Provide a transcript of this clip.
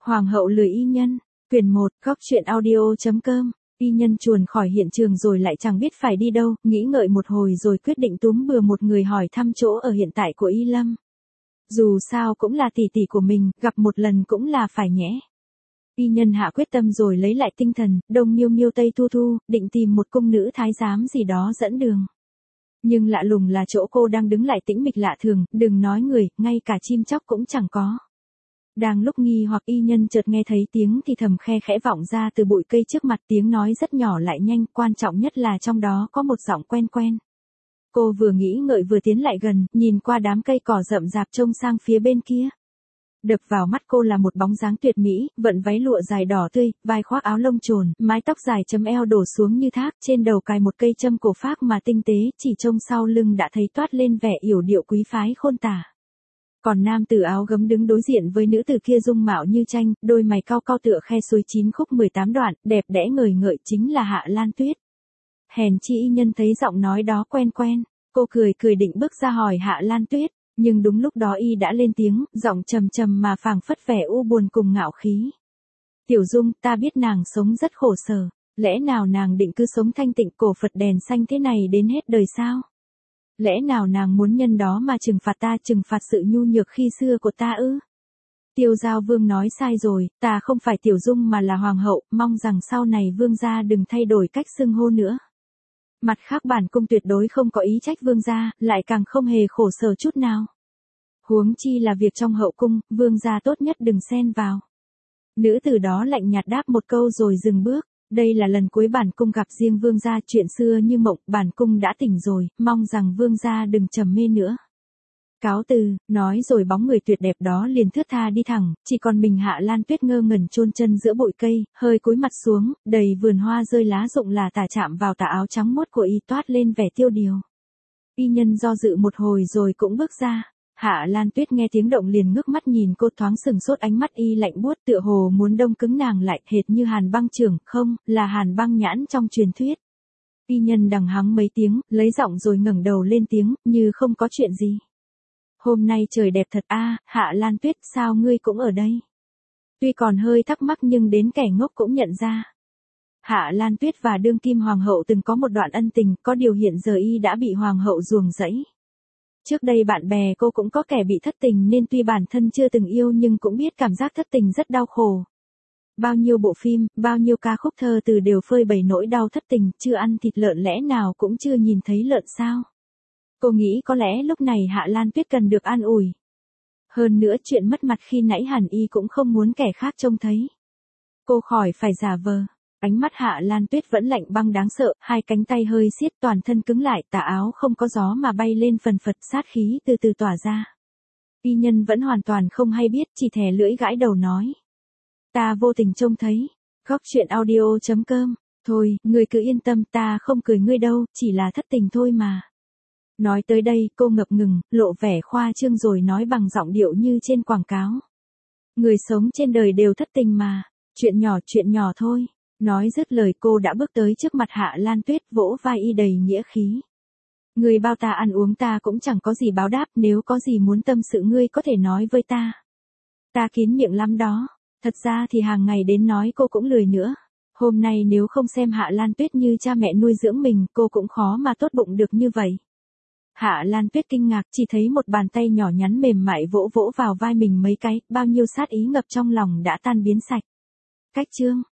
Hoàng hậu lười y nhân, quyển 1, góc truyện audio.com. Y nhân chuồn khỏi hiện trường rồi lại chẳng biết phải đi đâu, nghĩ ngợi một hồi rồi quyết định túm bừa một người hỏi thăm chỗ ở hiện tại của Y Lâm. Dù sao cũng là tỷ tỷ của mình, gặp một lần cũng là phải nhẽ. Y nhân hạ quyết tâm rồi lấy lại tinh thần, đông miêu miêu tây thu thu, định tìm một cung nữ thái giám gì đó dẫn đường. Nhưng lạ lùng là chỗ cô đang đứng lại tĩnh mịch lạ thường, đừng nói người, ngay cả chim chóc cũng chẳng có. Đang lúc nghi hoặc y nhân chợt nghe thấy tiếng thì thầm khe khẽ vọng ra từ bụi cây trước mặt, tiếng nói rất nhỏ lại nhanh, quan trọng nhất là trong đó có một giọng quen quen. Cô vừa nghĩ ngợi vừa tiến lại gần, nhìn qua đám cây cỏ rậm rạp trông sang phía bên kia. Đập vào mắt cô là một bóng dáng tuyệt mỹ, vận váy lụa dài đỏ tươi, vai khoác áo lông trồn, mái tóc dài chấm eo đổ xuống như thác, trên đầu cài một cây châm cổ phác mà tinh tế, chỉ trông sau lưng đã thấy toát lên vẻ yểu điệu quý phái khôn tả. Còn nam tử áo gấm đứng đối diện với nữ tử kia dung mạo như tranh, đôi mày cau cau tựa khe suối 9 khúc 18 đoạn, đẹp đẽ ngời ngợi, chính là Hạ Lan Tuyết. Hèn chi y nhân thấy giọng nói đó quen quen, cô cười cười định bước ra hỏi Hạ Lan Tuyết, nhưng đúng lúc đó y đã lên tiếng, giọng trầm trầm mà phảng phất vẻ u buồn cùng ngạo khí. Tiểu Dung, ta biết nàng sống rất khổ sở, lẽ nào nàng định cứ sống thanh tịnh cổ Phật đèn xanh thế này đến hết đời sao? Lẽ nào nàng muốn nhân đó mà trừng phạt ta, trừng phạt sự nhu nhược khi xưa của ta ư? Tiêu Giao Vương nói sai rồi, ta không phải Tiểu Dung mà là Hoàng hậu, mong rằng sau này Vương gia đừng thay đổi cách xưng hô nữa. Mặt khác bản cung tuyệt đối không có ý trách Vương gia, lại càng không hề khổ sở chút nào. Huống chi là việc trong hậu cung, Vương gia tốt nhất đừng xen vào. Nữ tử đó lạnh nhạt đáp một câu rồi dừng bước. Đây là lần cuối bản cung gặp riêng Vương gia, chuyện xưa như mộng, bản cung đã tỉnh rồi, mong rằng Vương gia đừng trầm mê nữa. Cáo từ, nói rồi bóng người tuyệt đẹp đó liền thướt tha đi thẳng, chỉ còn mình Hạ Lan Tuyết ngơ ngẩn chôn chân giữa bụi cây, hơi cúi mặt xuống, đầy vườn hoa rơi lá rụng là tả chạm vào tà áo trắng muốt của y, toát lên vẻ tiêu điều. Y nhân do dự một hồi rồi cũng bước ra. Hạ Lan Tuyết nghe tiếng động liền ngước mắt nhìn cô, thoáng sừng sốt, ánh mắt y lạnh buốt tựa hồ muốn đông cứng nàng lại, hệt như Hàn Băng Trưởng, không, là Hàn Băng Nhãn trong truyền thuyết. Y nhân đằng hắng mấy tiếng, lấy giọng rồi ngẩng đầu lên tiếng, như không có chuyện gì. Hôm nay trời đẹp thật a, Hạ Lan Tuyết, sao ngươi cũng ở đây? Tuy còn hơi thắc mắc nhưng đến kẻ ngốc cũng nhận ra. Hạ Lan Tuyết và đương kim hoàng hậu từng có một đoạn ân tình, có điều hiện giờ y đã bị hoàng hậu ruồng rẫy. Trước đây bạn bè cô cũng có kẻ bị thất tình nên tuy bản thân chưa từng yêu nhưng cũng biết cảm giác thất tình rất đau khổ. Bao nhiêu bộ phim, bao nhiêu ca khúc thơ từ đều phơi bày nỗi đau thất tình, chưa ăn thịt lợn lẽ nào cũng chưa nhìn thấy lợn sao. Cô nghĩ có lẽ lúc này Hạ Lan Tuyết cần được an ủi. Hơn nữa chuyện mất mặt khi nãy hẳn y cũng không muốn kẻ khác trông thấy. Cô khỏi phải giả vờ. Ánh mắt Hạ Lan Tuyết vẫn lạnh băng đáng sợ, hai cánh tay hơi siết, toàn thân cứng lại, tà áo không có gió mà bay lên phần phật, sát khí từ từ tỏa ra. Y nhân vẫn hoàn toàn không hay biết, chỉ thè lưỡi gãi đầu nói. Ta vô tình trông thấy. Góc truyện audio.com. Thôi, ngươi cứ yên tâm, ta không cười ngươi đâu, chỉ là thất tình thôi mà. Nói tới đây, cô ngập ngừng, lộ vẻ khoa trương rồi nói bằng giọng điệu như trên quảng cáo. Người sống trên đời đều thất tình mà, chuyện nhỏ thôi. Nói dứt lời cô đã bước tới trước mặt Hạ Lan Tuyết, vỗ vai y đầy nghĩa khí. Người bao ta ăn uống ta cũng chẳng có gì báo đáp, nếu có gì muốn tâm sự ngươi có thể nói với ta. Ta kín miệng lắm đó, thật ra thì hàng ngày đến nói cô cũng lười nữa. Hôm nay nếu không xem Hạ Lan Tuyết như cha mẹ nuôi dưỡng mình, cô cũng khó mà tốt bụng được như vậy. Hạ Lan Tuyết kinh ngạc, chỉ thấy một bàn tay nhỏ nhắn mềm mại vỗ vỗ vào vai mình mấy cái, bao nhiêu sát ý ngập trong lòng đã tan biến sạch. Cách chương